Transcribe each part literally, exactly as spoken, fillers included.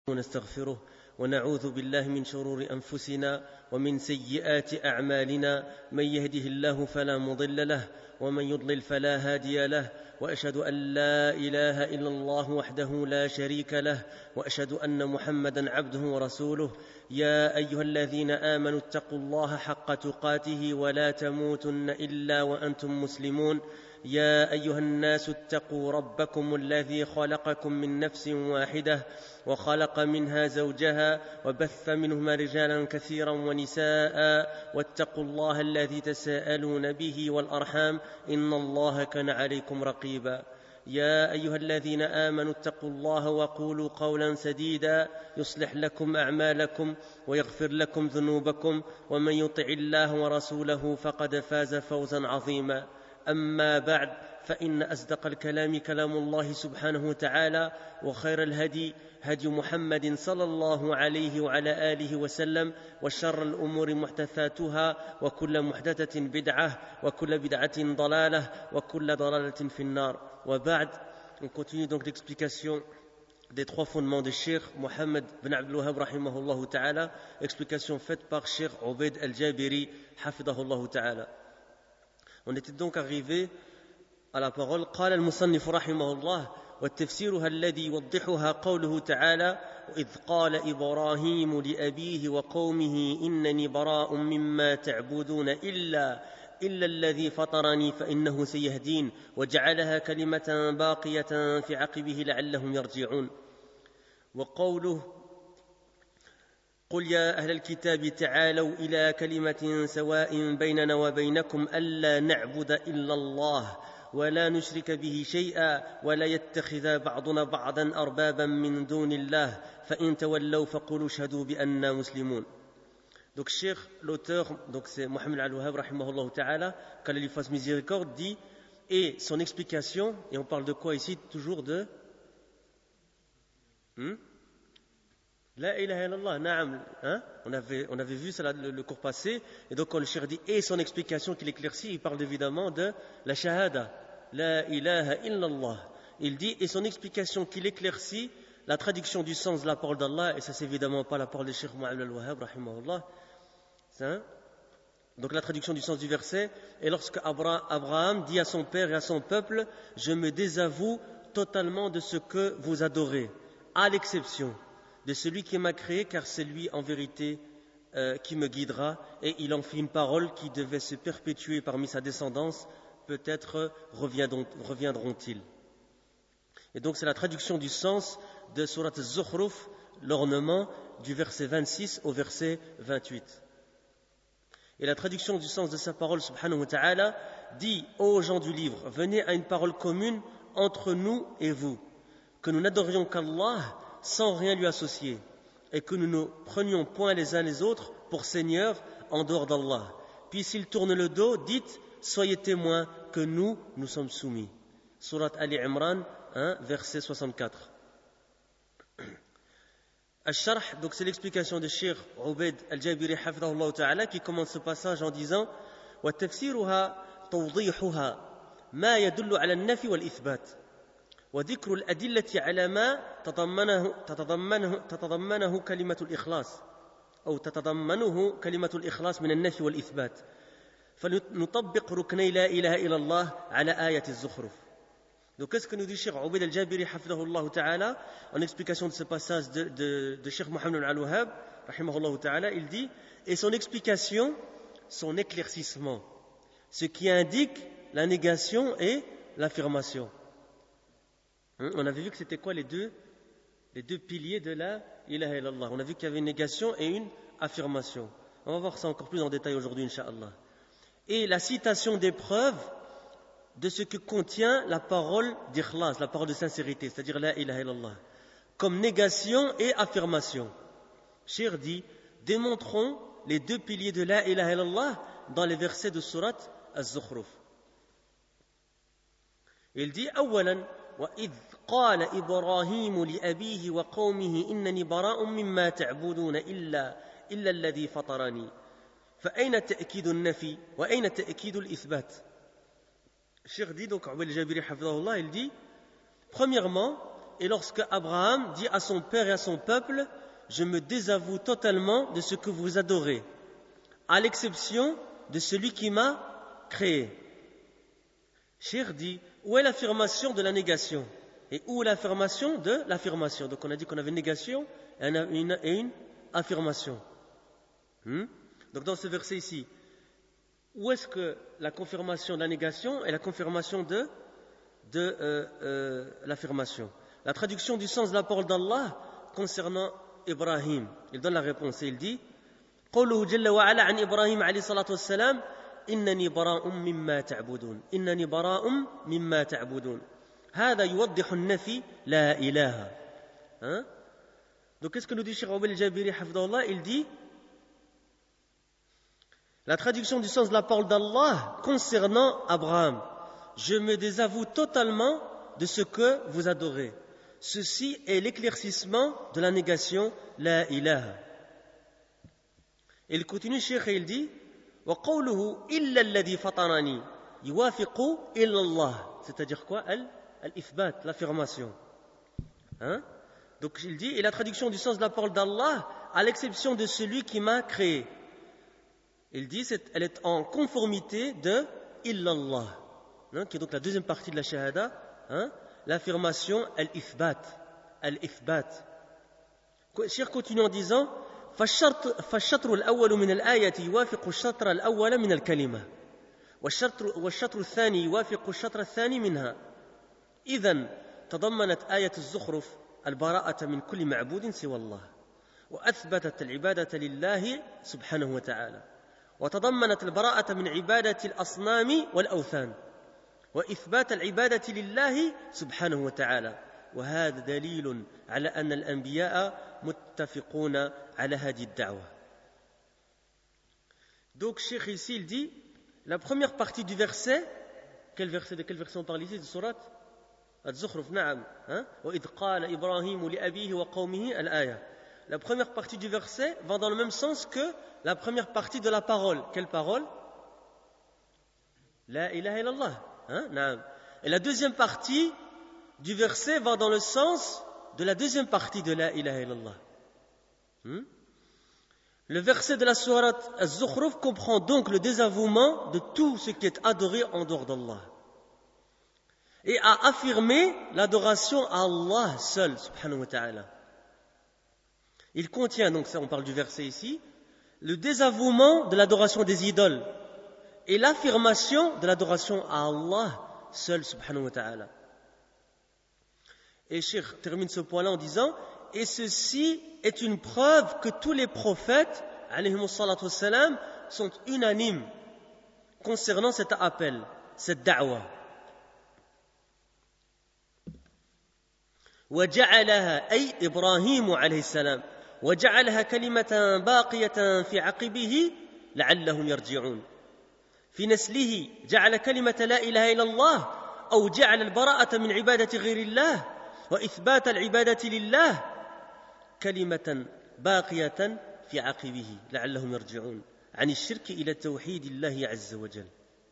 ونستغفره ونعوذ بالله من شرور أنفسنا ومن سيئات أعمالنا من يهده الله فلا مضل له ومن يضلل فلا هادي له وأشهد أن لا إله إلا الله وحده لا شريك له وأشهد أن محمدًا عبده ورسوله يا أيها الذين آمنوا اتقوا الله حق تقاته ولا تموتن إلا وأنتم مسلمون يا أيها الناس اتقوا ربكم الذي خلقكم من نفس واحدة وخلق منها زوجها وبث منهما رجالا كثيرا ونساء واتقوا الله الذي تساءلون به والأرحام إن الله كان عليكم رقيبا يا أيها الذين آمنوا اتقوا الله وقولوا قولا سديدا يصلح لكم أعمالكم ويغفر لكم ذنوبكم ومن يطع الله ورسوله فقد فاز فوزا عظيما أما بعد فإن أصدق الكلام كلام الله سبحانه وتعالى وخير الهدي هدي محمد صلى الله عليه وعلى آله وسلم وشر الأمور محدثاتها وكل محدثة بدعة وكل بدعة ضلالة وكل ضلالة في النار وبعد. On continue donc l'explication des trois fondements de Cheikh Mohammed bin Abdul Wahhab rahimahullah ta'ala, explication faite par Cheikh Ubaid al-Jabiri hafidahullah ta'ala. On était donc arrivé à la parole قال المصنف رحمه الله والتفسيرها الذي يوضحها قوله تعالى وإذ قال إبراهيم لأبيه وقومه إنني براء مما تعبدون إلا إلا الذي فطرني فإنه سيهدين وجعلها كلمة باقية في عقبه لعلهم يرجعون. وقوله قل يا أهل الكتاب تعالوا إلى كلمة سواء بيننا وبينكم ألا نعبد إلا الله ولا نشرك به شيئا ولا يتخذ بعضنا بعضا أربابا من دون الله فإن تولوا فقولوا اشهدوا بأننا مسلمون. Donc Cheikh, l'auteur, donc c'est Mohammed al-Wahhab rahimahullah ta'ala, qu'Allah lui fasse miséricorde, dit, et son explication, et on parle de quoi ici? Toujours de hmm? La ilaha illallah, na'am, hein? on, avait, on avait vu ça le, le cours passé, et donc quand le Cheikh dit et son explication qu'il éclaircit, il parle évidemment de la shahada, la ilaha illallah. Il dit et son explication qu'il éclaircit, la traduction du sens de la parole d'Allah, et ça c'est évidemment pas la parole de Cheikh Mohammed al-Wahhab rahimahullah, hein? Donc la traduction du sens du verset, et lorsque Abraham dit à son père et à son peuple, je me désavoue totalement de ce que vous adorez, à l'exception de celui qui m'a créé, car c'est lui en vérité euh, qui me guidera, et il en fit une parole qui devait se perpétuer parmi sa descendance, peut-être reviendront, reviendront-ils. Et donc c'est la traduction du sens de Surat Az-Zukhruf, l'ornement du verset vingt-six au verset vingt-huit. Et la traduction du sens de sa parole, subhanahu wa ta'ala, dit ô gens du livre, venez à une parole commune entre nous et vous, que nous n'adorions qu'Allah sans rien lui associer, et que nous ne prenions point les uns les autres pour seigneurs en dehors d'Allah. Puis s'ils tournent le dos, dites, soyez témoins que nous, nous sommes soumis. Surat Ali Imran, hein, verset soixante-quatre. Al-Sharh, donc c'est l'explication de Cheikh Ubaid al-Jabiri hafidahullah ta'ala, qui commence ce passage en disant wa tafsiruha tawdihuha ma yadullu ala an-nafi wal-ithbat وذكر الأدلة على ما تضمنه, تتضمنه, تتضمنه كلمة الإخلاص أو تتضمنه كلمة الإخلاص من النفي والإثبات فنطبق ركني لا إله إلا الله على آية الزخرف. Donc qu'est-ce que nous dit Cheikh Ubaid al-Jabiri hafidahullah ta'ala en explication de ce passage de, de, de Cheikh Mohammed al-Wahhab rahimahullah ta'ala? Il dit, et son explication, son éclaircissement, ce qui indique la négation et l'affirmation. On avait vu que c'était quoi les deux, les deux piliers de la ilaha illallah. On a vu qu'il y avait une négation et une affirmation. On va voir ça encore plus en détail aujourd'hui, incha'Allah. Et la citation des preuves de ce que contient la parole d'ikhlas, la parole de sincérité, c'est-à-dire la ilaha illallah, comme négation et affirmation. Cheikh dit, démontrons les deux piliers de la ilaha illallah dans les versets de surat Az-Zukhruf. Il dit, أولاً وإذ قال إبراهيم لأبيه وقومه إنني براء مما تعبدون إلا إلا الذي فطرني فأين تأكيد النفي وأين تأكيد الإثبات. Cheikh dit, donc Ubaid al-Jabiri hafidahullah, il dit, premièrement, et lorsque Abraham dit à son père et à son peuple, je me désavoue totalement de ce que vous adorez, à l'exception de celui qui m'a créé. Cheikh dit, où est l'affirmation de la négation et où est l'affirmation de l'affirmation? Donc on a dit qu'on avait une négation et une, et une affirmation. Hmm? Donc dans ce verset ici, où est-ce que la confirmation de la négation et la confirmation de, de euh, euh, l'affirmation? La traduction du sens de la parole d'Allah concernant Ibrahim, il donne la réponse et il dit قوله جل وعلا عن إبراهيم عليه الصلاة والسلام إنني براء مما تعبدون إنني براء مما تعبدون هذا يوضح النفي لا إله. Hein? Donc qu'est-ce que nous dit Cheikh Awel Jabiri Hafidahullah? Il dit la traduction du sens de la parole d'Allah concernant Abraham, je me désavoue totalement de ce que vous adorez. Ceci est l'éclaircissement de la négation la ilaha. Et il continue, Cheikh, et il dit وَقَوْلُهُ إِلَّا الَّذِي فَطَرَنِي يُوَافِقُ إِلَّا اللَّهِ. C'est-à-dire quoi? Al-Ithbat, l'affirmation. Hein? Donc il dit, et la traduction du sens de la parole d'Allah, à l'exception de celui qui m'a créé. Il dit, c'est, elle est en conformité de illallah, hein, qui est donc la deuxième partie de la shahada, hein, l'affirmation al-ithbat, al-ithbat. Cheikh continue en disant, فالشطر الأول من الآية يوافق الشطر الأول من الكلمة والشطر, والشطر الثاني يوافق الشطر الثاني منها. إذن تضمنت آية الزخرف البراءة من كل معبود سوى الله وأثبتت العبادة لله سبحانه وتعالى وتضمنت البراءة من عبادة الأصنام والأوثان وإثبات العبادة لله سبحانه وتعالى وهذا دليل على أن الأنبياء متفقون على هذه الدعوة. Donc Cheikh ici il dit la première partie du verset, quel verset, de quel verset on parle ici, de sourate Az-Zukhruf, na'am, hein, wa idh qala Ibrahim li abihi wa qawmihi al-aya. La première partie du verset va dans le même sens que la première partie de la parole. Quelle parole? La ilaha illallah. Hein? Naam. Et la deuxième partie du verset va dans le sens de la deuxième partie de la ilaha illallah. Hmm? Le verset de la sourate Az-Zukhruf comprend donc le désavouement de tout ce qui est adoré en dehors d'Allah et a affirmé l'adoration à Allah seul, subhanahu wa ta'ala. Il contient, donc ça on parle du verset ici, le désavouement de l'adoration des idoles et l'affirmation de l'adoration à Allah seul, subhanahu wa ta'ala. Et Cheikh termine ce point-là en disant, et ceci est une preuve que tous les prophètes, alayhimu salatu wassalam, sont unanimes concernant cet appel, cette da'wa. وجعلها أي إبراهيم عليه السلام وجعلها كلمة باقية في عقبه لعلهم يرجعون. في نسله جعل كلمة لا إله إلا الله أو جعل البراءة من عبادة غير الله وإثبات العبادة لله كلمة باقية في عقبه لعلهم يرجعون عن الشرك إلى توحيد الله عز وجل.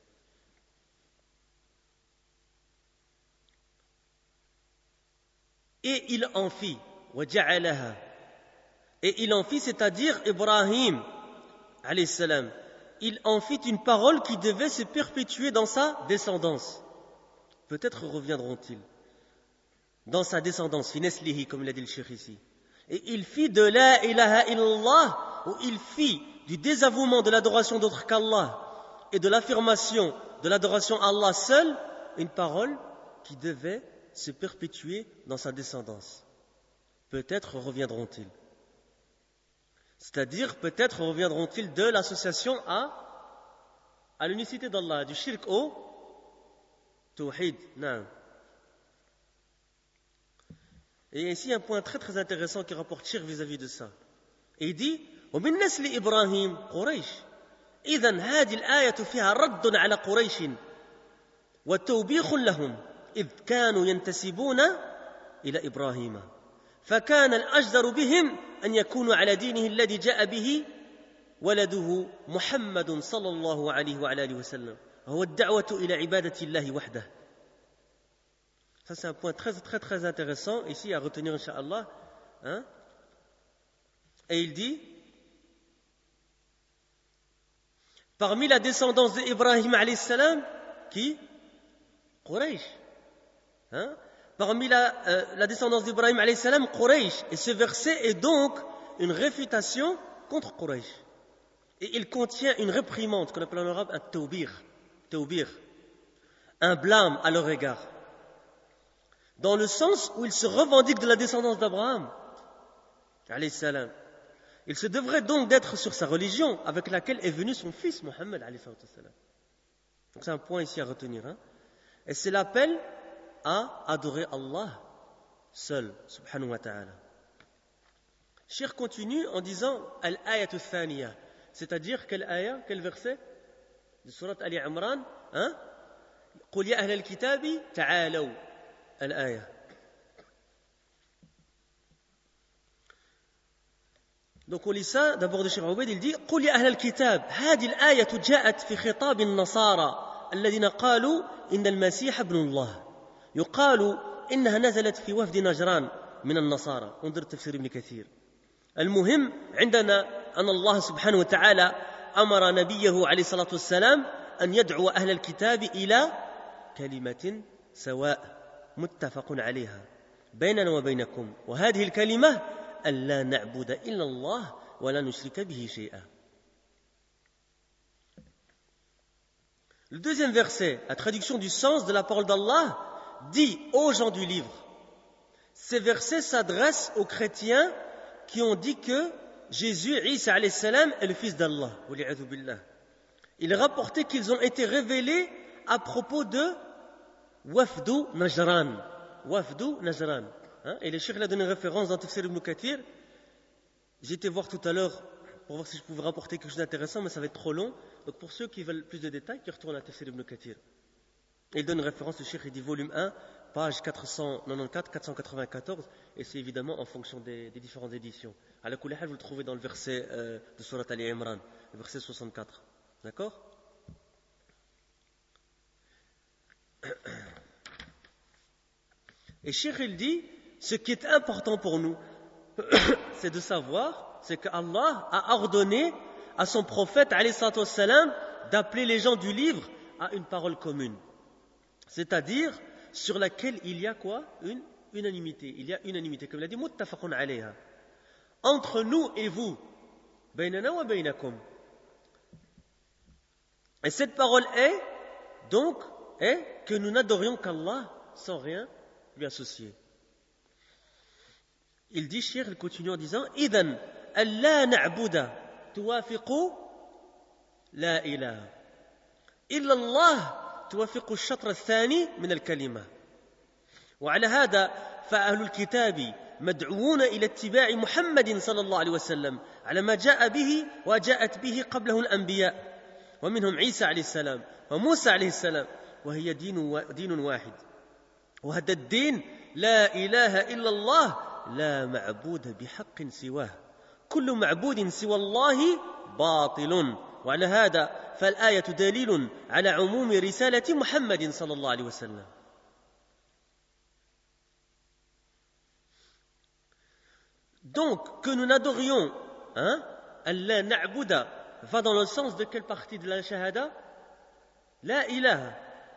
Et il en fit, وجعلها, et il en fit, c'est-à-dire Ibrahim, alayhi salam, il en fit une parole qui devait se perpétuer dans sa descendance. Peut-être reviendront-ils dans sa descendance, fi neslihi, comme il a dit le cheikh ici. Et il fit de la ilaha illallah, ou il fit du désavouement de l'adoration d'autre qu'Allah et de l'affirmation de l'adoration à Allah seul, une parole qui devait se perpétuer dans sa descendance. Peut-être reviendront-ils. C'est-à-dire, peut-être reviendront-ils de l'association à, à l'unicité d'Allah, du shirk au tawhid. Non. Et ici, un point très très intéressant qui rapporte shirk vis-à-vis de ça. Et il dit, ومن نسل إبراهيم قريش. إذن هذه الآية فيها رد على قريش وتوبيخ لهم إذ كانوا ينتسبون إلى إبراهيم فكان الأجدر بهم أن يكونوا على دينه الذي جاء به ولده محمد صلى الله عليه وعلى آله وسلم هو الدعوة إلى عبادة الله وحده. Ça, c'est un point très, très, très intéressant ici à retenir, Inch'Allah. Hein? Et il dit, parmi la descendance d'Ibrahim alayhi salam, qui? Quraysh. Hein? Parmi la, euh, la descendance d'Ibrahim alayhi salam, Quraysh. Et ce verset est donc une réfutation contre Quraysh. Et il contient une réprimande qu'on appelle en arabe un tawbir, tawbir, un blâme à leur égard. Dans le sens où ils se revendiquent de la descendance d'Abraham alayhi salam. Il se devrait donc d'être sur sa religion avec laquelle est venu son fils Mohammed alayhi salam. Donc c'est un point ici à retenir. Hein? Et c'est l'appel à adorer Allah seul, subhanahu wa ta'ala. Cheikh continue en disant Al-ayat al-thaniya, c'est-à-dire quel ayat, quel verset de surat Ali Imran, hein? Qul ya ahl al-kitabi ta'alaw, al-ayat. Donc on lit ça, d'abord de Cheikh Obeid, il dit قل يا أهل الكتاب هذه الآية جاءت في خطاب النصارى الذين قالوا إن المسيح ابن الله يقال إنها نزلت في وفد نجران من النصارى. انظر تفسير ابن كثير. المهم عندنا أن الله سبحانه وتعالى أمر نبيه عليه الصلاة والسلام أن يدعو أهل الكتاب إلى كلمة سواء متفق عليها بيننا وبينكم وهذه الكلمة ألا نعبد إلا الله ولا نشرك به شيئا. Le deuxième verset, la traduction du sens de la parole d'Allah, dit aux gens du livre. Ces versets s'adressent aux chrétiens qui ont dit que Jésus, Isa alayhi salam, est le fils d'Allah. Il est rapporté qu'ils ont été révélés à propos de Wafdu Najran. Wafdu Najran. Hein? Et le cheikh a donné une référence dans Tafsir ibn Kathir. J'ai été voir tout à l'heure pour voir si je pouvais rapporter quelque chose d'intéressant, mais ça va être trop long. Donc pour ceux qui veulent plus de détails, qui retournent à Tafsir ibn Kathir. Et il donne une référence, le cheikh, il dit volume un, page quatre cent quatre-vingt-quatorze quatre cent quatre-vingt-quatorze, et c'est évidemment en fonction des, des différentes éditions. À la Kulahal, vous le trouvez dans le verset euh, de Surat Ali Imran, le verset soixante-quatre. D'accord? Et cheikh, il dit, ce qui est important pour nous, c'est de savoir, c'est qu'Allah a ordonné à son prophète, alayhi salatu wassalam, d'appeler les gens du livre à une parole commune. C'est-à-dire, sur laquelle il y a quoi? Une unanimité. Il y a unanimité, comme il a dit, muttafaqun alayha. Entre nous et vous, baynana wa baynakum. Et cette parole est, donc, est que nous n'adorions qu'Allah sans rien lui associer. Il dit, Cheikh, il continue en disant إذن ألا نعبد توافق لا إله إلا الله توافق الشطر الثاني من الكلمة وعلى هذا فأهل الكتاب مدعوون إلى اتباع محمد صلى الله عليه وسلم على ما جاء به وجاءت به قبله الأنبياء ومنهم عيسى عليه السلام وموسى عليه السلام وهي دين, دين واحد وهذا الدين لا إله إلا الله لا معبود بحق سواه كل معبود سوى الله باطل وعلى هذا فالآية دليل على عموم رسالة محمد صلى الله عليه وسلم. Donc, que nous n'adorions, hein, Allah na'buda, va dans le sens de quelle partie de la shahada? La ilaha.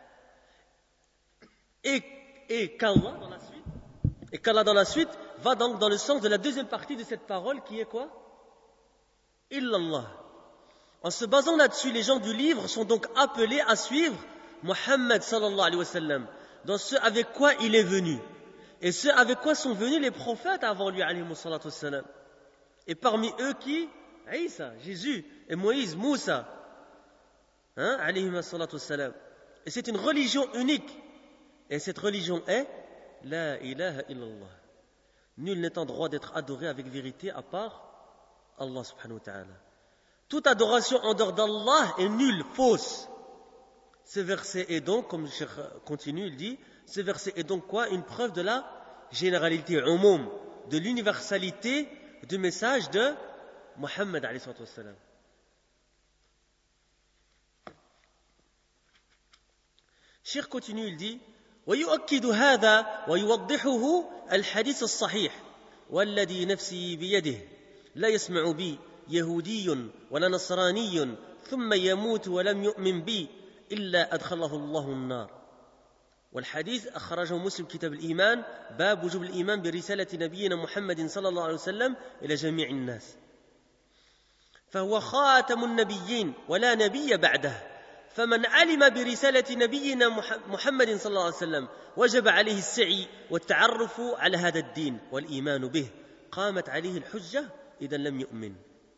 Et, et qu'Allah dans la suite, et qu'Allah dans la suite va donc dans le sens de la deuxième partie de cette parole qui est quoi? Illallah. En se basant là-dessus, les gens du livre sont donc appelés à suivre Muhammad sallallahu alayhi wa sallam dans ce avec quoi il est venu et ce avec quoi sont venus les prophètes avant lui alayhi salatu wassalam. Et parmi eux qui? Isa, Jésus et Moïse, Moussa, hein, alayhi salatu wassalam. Et c'est une religion unique. Et cette religion est La ilaha illallah. Nul n'est en droit d'être adoré avec vérité à part Allah subhanahu wa ta'ala. Toute adoration en dehors d'Allah est nulle, fausse. Ce verset est donc, comme le cheikh continue, il dit, ce verset est donc quoi? Une preuve de la généralité, umum, de l'universalité du message de Muhammad alayhi salatu wassalam. Cheikh continue, il dit, ويؤكد هذا ويوضحه الحديث الصحيح والذي نفسي بيده لا يسمع بي يهودي ولا نصراني ثم يموت ولم يؤمن بي إلا أدخله الله النار. والحديث أخرجه مسلم كتاب الإيمان باب وجوب الإيمان برسالة نبينا محمد صلى الله عليه وسلم إلى جميع الناس، فهو خاتم النبيين ولا نبي بعده، فمن علم برسالة نبينا محمد صلى الله عليه وسلم وجب عليه السعي والتعرف على هذا الدين والإيمان به، قامت عليه الحجة إذا لم يؤمن.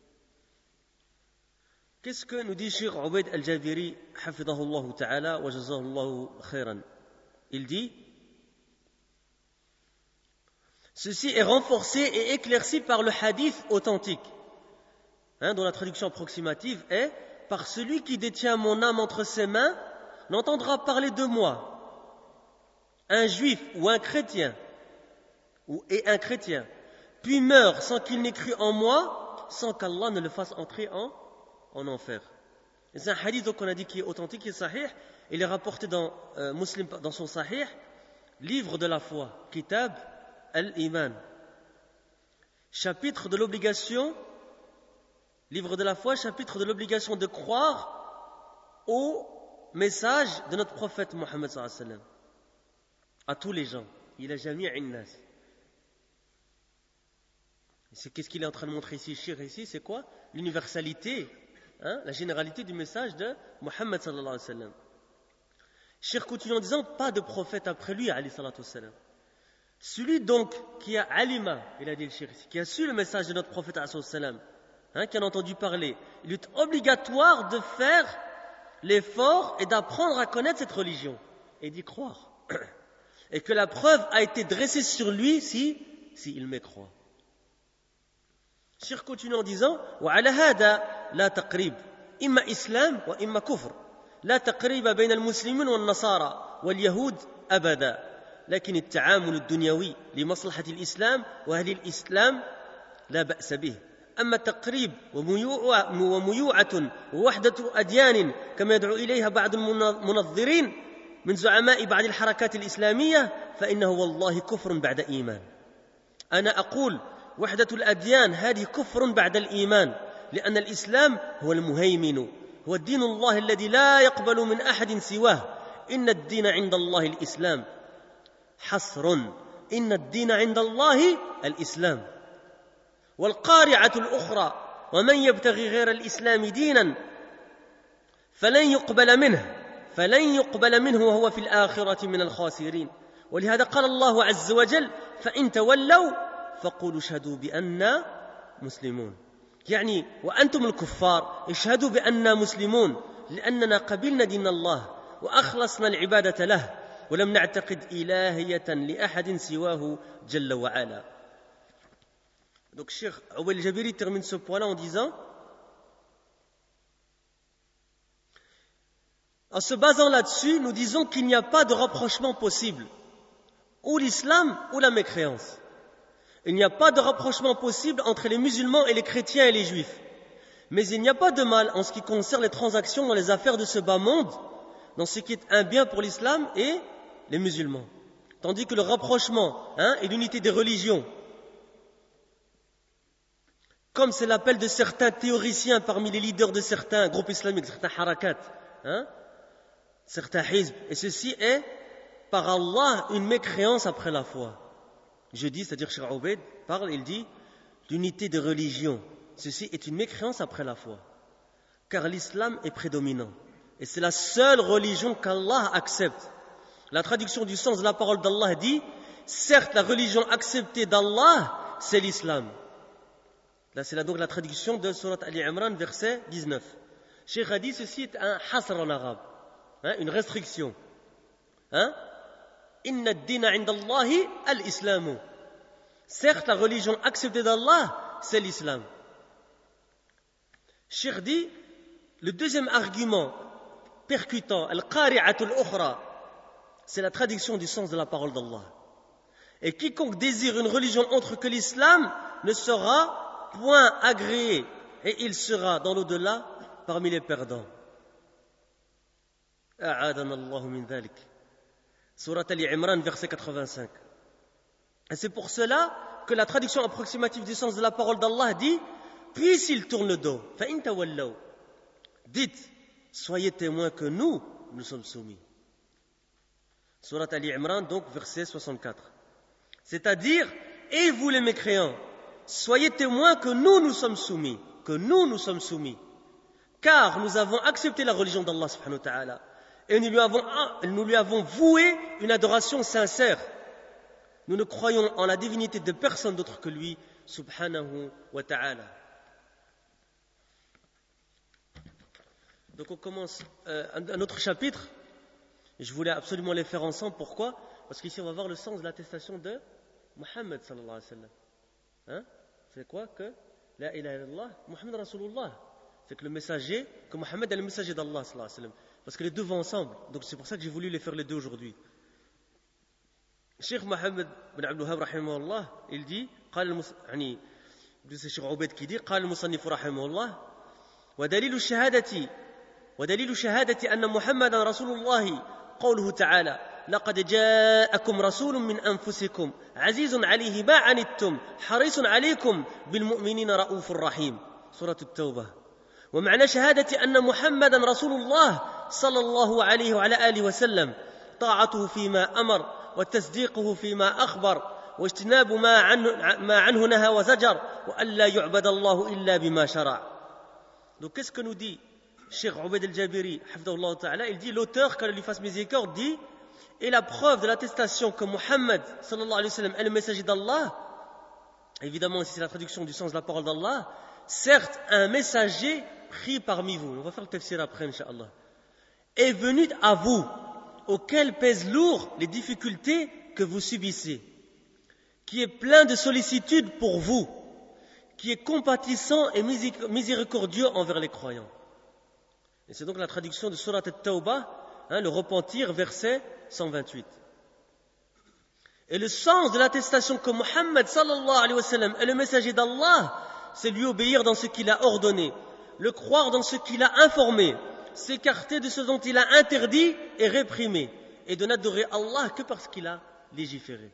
Qu'est-ce que nous dit Cheikh Ubayd al-Jabiri, hafidahullah ta'ala wa jazahullah khairan? Il dit: ceci est renforcé et éclairci par le hadith authentique, hein, dont la traduction approximative est: par celui qui détient mon âme entre ses mains n'entendra parler de moi un juif ou un chrétien ou et un chrétien, puis meurt sans qu'il n'ait cru en moi, sans qu'Allah ne le fasse entrer en en enfer. Et c'est un hadith donc on a dit qui est authentique, qui est sahih. Il est rapporté dans euh, Muslim, dans son sahih, livre de la foi, Kitab al-Iman, chapitre de l'obligation, livre de la foi, chapitre de l'obligation de croire au message de notre prophète Mohammed sallallahu alayhi wa sallam à tous les gens. Il a jami' an-nas. C'est qu'est-ce qu'il est en train de montrer ici, Cheikh, ici, c'est quoi? L'universalité, hein, la généralité du message de Mohammed sallallahu alayhi wa sallam. Cheikh continue en disant: pas de prophète après lui, alayhi salatu wassalam. Celui donc qui a alima, il a dit le Cheikh ici, qui a su le message de notre prophète alayhi salatu wassalam, hein, qui en a entendu parler, il est obligatoire de faire l'effort et d'apprendre à connaître cette religion et d'y croire. Et que la preuve a été dressée sur lui si, si il mécroit. Cheikh continue en disant: وعلى هذا لا تقريب إما إسلام وإما كفر لا تقريب بين المسلمين والنصارى واليهود أبدا لكن التعامل الدنيوي لمصلحة الإسلام وأهل الإسلام لا بأس به. أما التقريب وميوعة ووحدة أديان كما يدعو إليها بعض المنظرين من زعماء بعض الحركات الإسلامية فإنه والله كفر بعد إيمان. أنا أقول وحدة الأديان هذه كفر بعد الإيمان، لأن الإسلام هو المهيمن، هو الدين الله الذي لا يقبل من أحد سواه. إن الدين عند الله الإسلام. حصر، إن الدين عند الله الإسلام. والقارعة الأخرى: ومن يبتغي غير الإسلام دينا فلن يقبل منه فلن يقبل منه وهو في الآخرة من الخاسرين. ولهذا قال الله عز وجل: فإن تولوا فقولوا اشهدوا بأننا مسلمون. يعني وأنتم الكفار اشهدوا بأننا مسلمون، لأننا قبلنا دين الله وأخلصنا العبادة له ولم نعتقد إلهية لأحد سواه جل وعلا. Donc Cheikh Ubayd al-Jabiri termine ce point-là en disant: en se basant là-dessus, nous disons qu'il n'y a pas de rapprochement possible, ou l'islam ou la mécréance. Il n'y a pas de rapprochement possible entre les musulmans et les chrétiens et les juifs. Mais il n'y a pas de mal en ce qui concerne les transactions dans les affaires de ce bas monde, dans ce qui est un bien pour l'islam et les musulmans. Tandis que le rapprochement, hein, et l'unité des religions, comme c'est l'appel de certains théoriciens parmi les leaders de certains groupes islamiques, certains harakat, hein, certains hizb, et ceci est par Allah une mécréance après la foi. Je dis, c'est-à-dire Cheikh Ubayd parle, il dit l'unité des religions, ceci est une mécréance après la foi, car l'islam est prédominant et c'est la seule religion qu'Allah accepte. La traduction du sens de la parole d'Allah dit: certes, la religion acceptée d'Allah, c'est l'islam. Là, c'est là donc la traduction de Surat Ali Imran, verset dix-neuf. Cheikh a dit ceci est un hasr en arabe, hein, une restriction. Hein? Inna ad-dina 'inda Allahi al-islamu. Certes, la religion acceptée d'Allah, c'est l'islam. Cheikh dit, le deuxième argument percutant, al-qari'atu al-ukhra, c'est la traduction du sens de la parole d'Allah. Et quiconque désire une religion autre que l'islam ne sera point agréé et il sera dans l'au-delà parmi les perdants. A'adana Allahu min dhalik. Surat Ali Imran, verset quatre-vingt-cinq. Et c'est pour cela que la traduction approximative du sens de la parole d'Allah dit « Puis s'ils tournent le dos, فَإِن تَوَلَّوْا » dites, soyez témoins que nous, nous sommes soumis. Surat Ali Imran, donc, verset soixante-quatre. C'est-à-dire, et vous les mécréants, soyez témoins que nous, nous sommes soumis, que nous, nous sommes soumis. Car nous avons accepté la religion d'Allah subhanahu wa ta'ala et nous lui avons, nous lui avons voué une adoration sincère. Nous ne croyons en la divinité de personne d'autre que lui, subhanahu wa ta'ala. Donc on commence euh, un, un autre chapitre. Je voulais absolument les faire ensemble. Pourquoi? Parce qu'ici on va voir le sens de l'attestation de Muhammad sallallahu alayhi wa sallam. Hein? C'est quoi que la ilaha illallah, Muhammad Rasulullah. C'est que le messager, que Muhammad est le messager d'Allah sallallahu alayhi wa sallam. Parce que les deux vont ensemble. Donc c'est pour ça que j'ai voulu les faire les deux aujourd'hui. Cheikh Mohammed bin Abdul Wahhab rahimahullah, il dit, قال المس... يعني c'est Cheikh Ubayd qui dit, قال المصنف رحمه الله ودليل الشهادة ودليل شهادة أن محمدا رسول الله قوله تعالى لقد جاءكم رسول من أنفسكم عزيز عليه ما عنتم حريص عليكم بالمؤمنين رؤوف رحيم سورة التوبة. ومعنى شهادة أن محمدا رسول الله صلى الله عليه وعلى آله وسلم طاعته فيما أمر وتصديقه فيما أخبر واجتناب ما عنه, ما عنه نهى وزجر وأن لا يعبد الله إلا بما شرع. Donc qu'est-ce que nous dit Cheikh Ubayd al-Jabiri, hafidahullah ta'ala? Il dit, l'auteur, qu'Allah lui fasse miséricorde, dit, et la preuve de l'attestation que Muhammad sallallahu alayhi wa sallam est le messager d'Allah, évidemment ici c'est la traduction du sens de la parole d'Allah, certes un messager pris parmi vous, on va faire le tafsir après incha'Allah, est venu à vous, auquel pèsent lourd les difficultés que vous subissez, qui est plein de sollicitude pour vous, qui est compatissant et miséricordieux envers les croyants. Et c'est donc la traduction de Surat At-Tawbah, hein, le repentir, verset cent vingt-huit. Et le sens de l'attestation que Muhammad sallallahu alayhi wa sallam est le messager d'Allah, c'est lui obéir dans ce qu'il a ordonné, le croire dans ce qu'il a informé, s'écarter de ce dont il a interdit et réprimé, et de n'adorer Allah que parce qu'il a légiféré.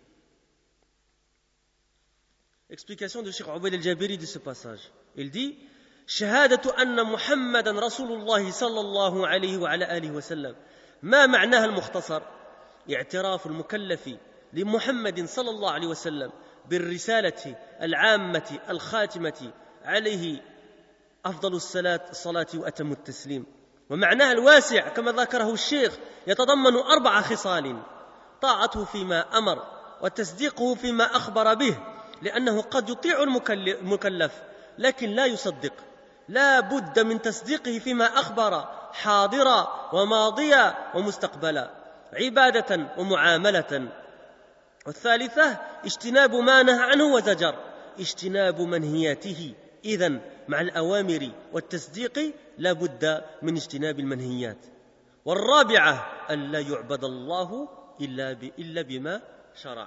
Explication de Cheikh Ubayd al-Jabiri de ce passage. Il dit شهادة أن محمدا رسول الله صلى الله عليه وعلى آله وسلم ما معناها المختصر اعتراف المكلف لمحمد صلى الله عليه وسلم بالرسالة العامة الخاتمة عليه أفضل الصلاة الصلاة وأتم التسليم. ومعناها الواسع كما ذكره الشيخ يتضمن أربع خصال: طاعته فيما أمر وتصديقه فيما أخبر به لأنه قد يطيع المكلف لكن لا يصدق، لا بد من تصديقه فيما أخبر حاضرا وماضيا ومستقبلا عبادة ومعاملة. والثالثة اجتناب ما نهى عنه وزجر، اجتناب منهياته، إذن مع الأوامر والتصديق لا بد من اجتناب المنهيات. والرابعة أن لا يعبد الله إلا بما شرع.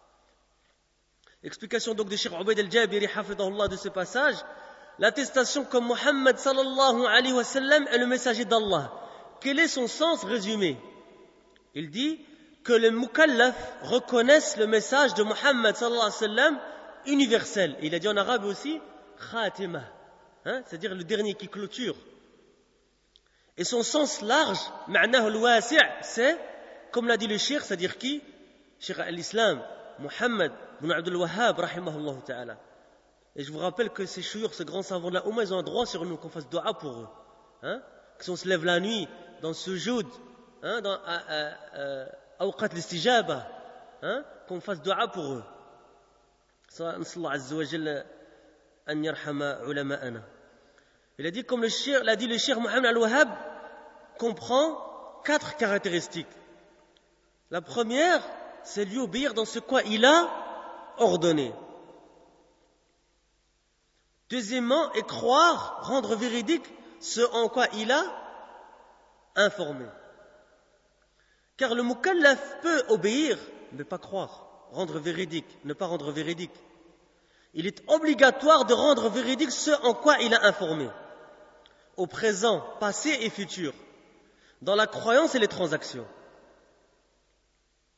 Explication donc de Cheikh Ubayd al-Jabiri hafidahullah de ce passage. L'attestation que Muhammad sallallahu alayhi wa sallam est le messager d'Allah. Quel est son sens résumé? Il dit que les mukallaf reconnaissent le message de Muhammad sallallahu alayhi wa sallam universel. Et il a dit en arabe aussi khatima, hein, c'est-à-dire le dernier qui clôture. Et son sens large, ma'nahu al-wasi', c'est, comme l'a dit le cheikh, c'est-à-dire qui? Cheikh al-Islam Muhammad bin Abdul Wahhab rahimahullah ta'ala. Et je vous rappelle que ces chouyours, ces grands savants de la Oumma, ils ont un droit sur nous qu'on fasse dua pour eux, hein, que si on se lève la nuit dans ce sujoud, hein, dans awqat l'istijaba, hein, qu'on fasse dua pour eux. Sallallahu azza wa jalla an yarhama ulama'ana. Il a dit, comme le cheikh, l'a dit le cheikh Muhammad al-Wahhab, comprend quatre caractéristiques. La première, c'est lui obéir dans ce quoi il a ordonné. Deuxièmement, et croire, rendre véridique ce en quoi il a informé. Car le mukallaf peut obéir, mais pas croire, rendre véridique, ne pas rendre véridique. Il est obligatoire de rendre véridique ce en quoi il a informé, au présent, passé et futur, dans la croyance et les transactions.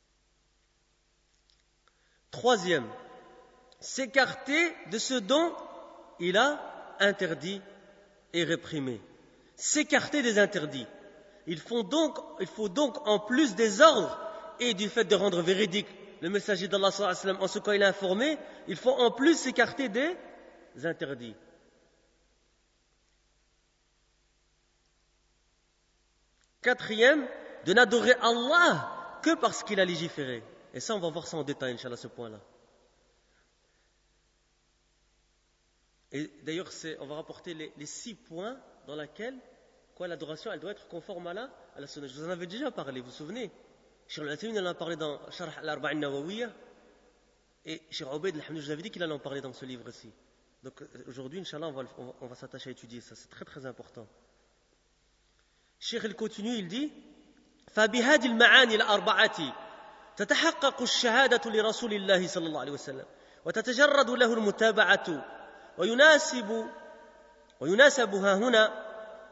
Troisième, s'écarter de ce dont il a interdit et réprimé. S'écarter des interdits. Il faut donc, il faut donc en plus des ordres et du fait de rendre véridique le messager d'Allah sallallahu alayhi wa sallam en ce qu'il a informé, il faut en plus s'écarter des interdits. Quatrième, de n'adorer Allah que parce qu'il a légiféré. Et ça, on va voir ça en détail, Inch'Allah, ce point-là. Et d'ailleurs, c'est, on va rapporter les, les six points dans lesquels quoi, l'adoration, elle doit être conforme à la, à la sunna. Je vous en avais déjà parlé, vous vous souvenez? Cheikh Al-Uthaymin, il en a parlé dans Sharh al-Arba'in Nawawiyya. Et Cheikh Ubayd, je vous avais dit qu'il allait en parler dans ce livre-ci. Donc aujourd'hui, Inch'Allah, on va, on va, on va s'attacher à étudier ça. C'est très très important. Cheikh il continue, il dit فبهذه المعاني الأربعة تتحقق الشهادة لرسول الله صلى الله عليه وسلم وتتجرد له المتابعة ويناسب ويناسبها هنا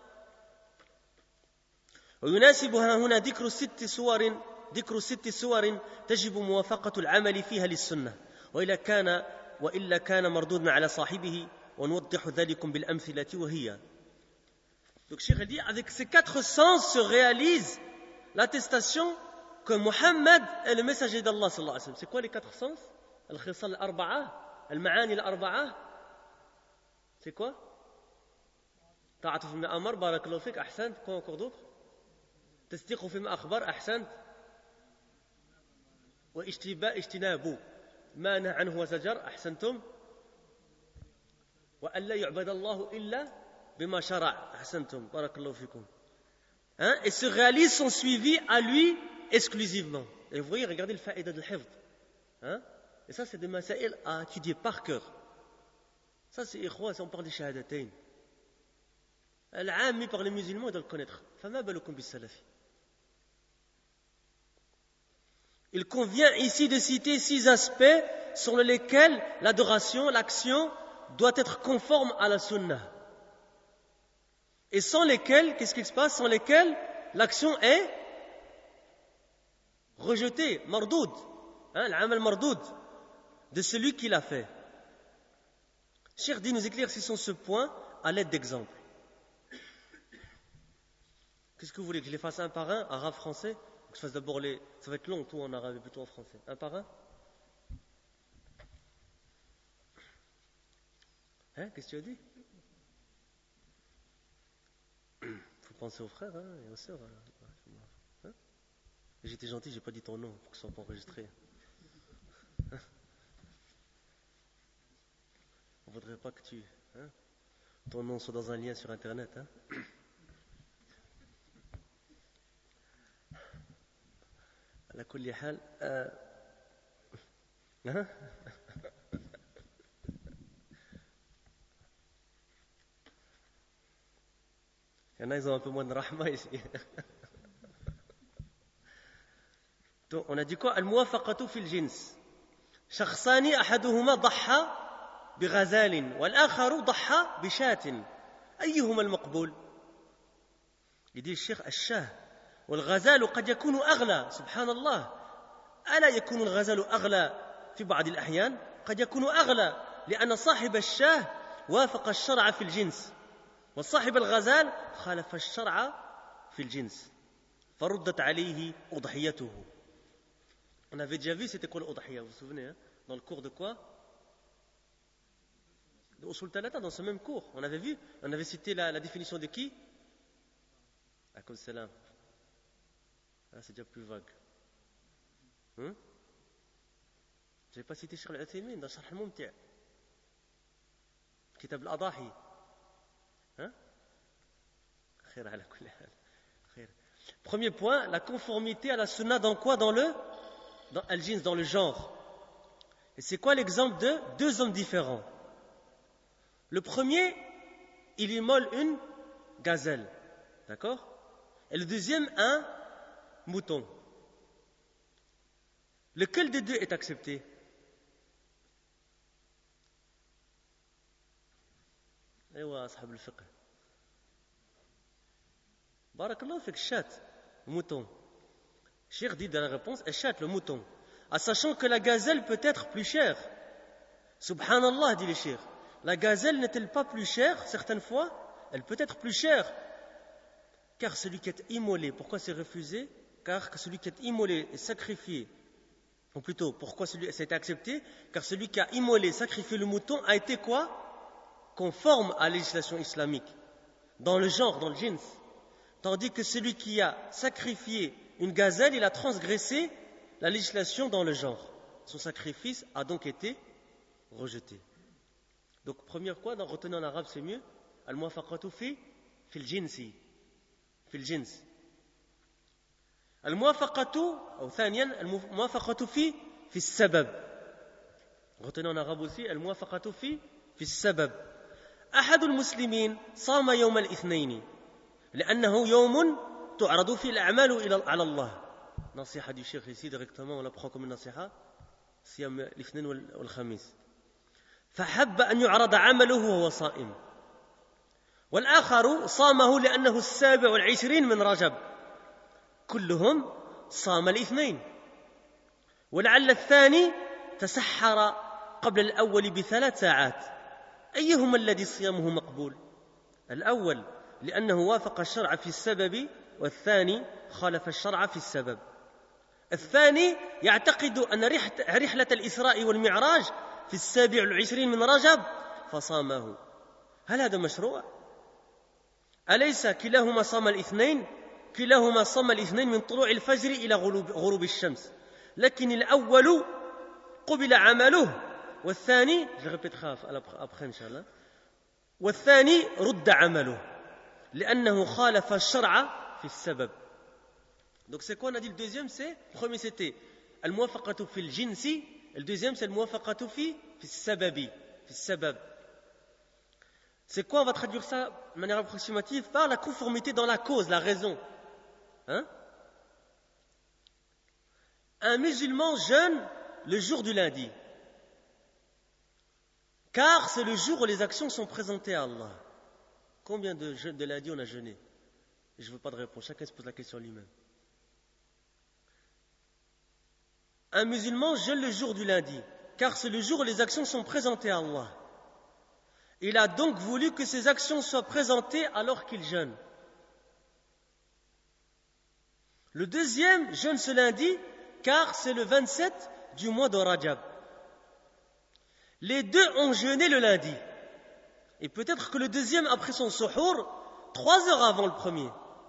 ويناسبها هنا ذكر ست سور ذكر ست سور تجب موافقة العمل فيها للسنة وإلا كان وإلا كان مردودا على صاحبه ونوضح ذلك بالأمثلة وهي. Donc Cheikh dit, avec ces quatre sens se réalise l'attestation que Mohammed est le messager d'Allah sallallahu alayhi wa sallam. C'est quoi les quatre sens? Al-Khisal al-Arba'a, Al-Ma'ani al-Arba'a. C'est quoi? Ta'atu fima amar, barakallahu fik, ahsant. Quoi encore d'autre? Tasdiqu fima akhbar, ahsant. Wa ijtiba ijtinabu ma naha anhu wa zajar, ahsantum. Wa an la yu'bada Allahu illa bima shara', ahsantum, barakallahu fikum. Hein? Et se réalise son suivi à lui exclusivement. Et vous voyez, regardez le fa'ida de l'hifd. Hein? Et ça, c'est des masaïl à étudier par cœur. Ça, c'est ikhwa, on parle des shahadatayn. Al-Ammi par les musulmans, ils doivent le connaître. Fama balukum bis salafi. Il convient ici de citer six aspects sur lesquels l'adoration, l'action, doit être conforme à la sunnah. Et sans lesquels, qu'est-ce qui se passe? Sans lesquels l'action est rejetée, mardoud, hein, l'amal mardoud, de celui qui l'a fait. Cheikh dit, nous éclaircissons ce point à l'aide d'exemples. Qu'est-ce que vous voulez, que je les fasse un par un, arabe, français? Que je fasse d'abord les... Ça va être long, tout en arabe et plutôt en français. Un par un? Hein, qu'est-ce que tu as dit? Il faut penser aux frères hein, et aux sœurs. Hein? J'étais gentil, j'ai pas dit ton nom pour que ce soit pas enregistré. Hein? On voudrait pas que tu, hein, ton nom soit dans un lien sur Internet. Hein? على كل حال hein? Il y en a, ils ont un peu moins de rahma ici. Donc, on a dit quoi? Al-muwafaqatu fil jins. Shakhsani ahaduhuma ضحى بغزال والآخر ضحى بشاة. أيهما المقبول؟ يدي الشيخ الشاه والغزال قد يكون أغلى. سبحان الله. ألا يكون الغزال أغلى في بعض الأحيان؟ قد يكون أغلى لأن صاحب الشاه وافق الشرع في الجنس وصاحب الغزال خالف الشرع في الجنس فردت عليه أضحيته. On avait déjà vu c'était quoi l'udhiya, vous vous souvenez hein? Dans le cours de quoi? De Usul Thalatha, dans ce même cours. On avait vu, on avait cité la, la définition de qui? Akoum salam. Ah, c'est déjà plus vague. Hein? Je n'ai pas cité Cheikh Al-Uthaymin dans Sharh al-Mumti'. Kitab al-Adahi. Hein? Khair ala kulli hal. Khair. Premier point, la conformité à la sunna dans quoi? Dans le dans al-jins, dans le genre. Et c'est quoi l'exemple de deux hommes différents? Le premier, il immole une gazelle. D'accord? Et le deuxième, un mouton. Lequel des deux est accepté? أيوة أصحاب الفقه. بارك الله فيك الشاة, mouton. Cheikh dit dans la réponse, الشاة, le mouton. en sachant que la gazelle peut être plus chère. Subhanallah, dit le cheikh. La gazelle n'est-elle pas plus chère, certaines fois? Elle peut être plus chère. Car celui qui est immolé, pourquoi c'est refusé? Car celui qui est immolé et sacrifié, ou plutôt, pourquoi celui, ça a été accepté? Car celui qui a immolé, sacrifié le mouton a été quoi? Conforme à la législation islamique, dans le genre, dans le jins. Tandis que celui qui a sacrifié une gazelle, il a transgressé la législation dans le genre. Son sacrifice a donc été rejeté. Donc, première quoi, dans retenir en arabe, c'est mieux. Al-muwafaqatu fi fil jinsi. Fil jins. Al-muwafaqatu, ou thaniyan, al-muwafaqatu fi fi sabab. Retenir en arabe aussi, al-muwafaqatu fi fi sabab. أحد المسلمين صام يوم الاثنين لأنه يوم تعرض فيه الأعمال إلى على الله. نصيحة du cheikh ici directement, on la prend comme une nasiha. صيام الاثنين والخميس. فحب أن يعرض عمله وهو صائم. والآخر صامه لأنه السابع والعشرين من رجب. كلهم صام الاثنين. ولعل الثاني تسحر قبل الأول بثلاث ساعات. أيهما الذي صيامه مقبول؟ الأول لأنه وافق الشرع في السبب، والثاني خالف الشرع في السبب. الثاني يعتقد أن رحلة الإسراء والمعراج في السابع والعشرين من رجب فصامه. هل هذا مشروع؟ أليس كلاهما صام الاثنين؟ كلاهما صام الاثنين من طلوع الفجر إلى غروب الشمس، لكن الأول قبل عمله والثاني je répéterai après inchallah والثاني رد عمله لأنه خالف الشرع في السبب. Donc c'est quoi on a dit? Le deuxième c'est, le premier c'était al-muwafaqatu fil jinsi, le deuxième c'est al-muwafaqatu fi fi sababi, fi sabab. C'est quoi? On va traduire ça de manière approximative par la conformité dans la cause, la raison. Hein? Un musulman jeûne le jour du lundi, car c'est le jour où les actions sont présentées à Allah. Combien de, je- de lundi on a jeûné? Je ne veux pas de réponse, chacun se pose la question lui-même. Un musulman jeûne le jour du lundi, car c'est le jour où les actions sont présentées à Allah. Il a donc voulu que ces actions soient présentées alors qu'il jeûne. Le deuxième jeûne ce lundi, car c'est le vingt-sept du mois de Rajab. Les deux ont jeûné le lundi. Et peut-être que le deuxième a pris son suhour trois heures avant le premier.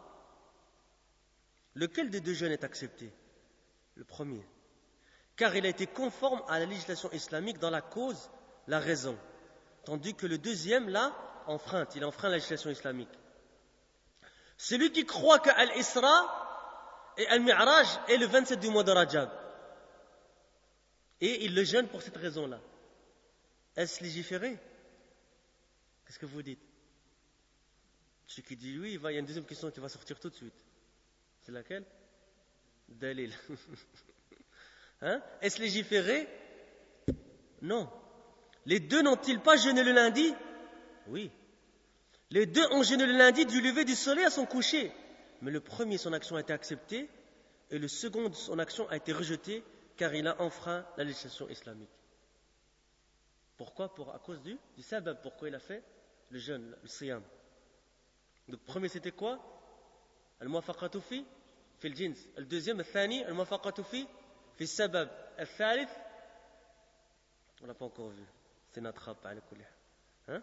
Lequel des deux jeûnes est accepté? Le premier. Car il a été conforme à la législation islamique dans la cause, la raison. Tandis que le deuxième, là, enfreint, il enfreint la législation islamique. Celui qui croit que Al-Isra et Al-Mi'raj est le vingt-sept du mois de Rajab. Et il le jeûne pour cette raison-là. Est-ce légiféré? Qu'est-ce que vous dites? Celui qui dit oui, il, va, il y a une deuxième question qui va sortir tout de suite. C'est laquelle? Dalil. Hein? Est-ce légiféré? Non. Les deux n'ont-ils pas jeûné le lundi? Oui. Les deux ont jeûné le lundi du lever du soleil à son coucher. Mais le premier, son action a été acceptée, et le second, son action a été rejetée, car il a enfreint la législation islamique. Pourquoi? Pour, à cause du, du sabab. Pourquoi il a fait le jeûne, le siyam. Donc, le premier, c'était quoi? Al-muwafaqatu fi fil jins. Le deuxième, le thani, al-muwafaqatu fi fi sabab. Le thalith, on n'a pas encore vu. C'est notre rap, ala kulli hal. Hein?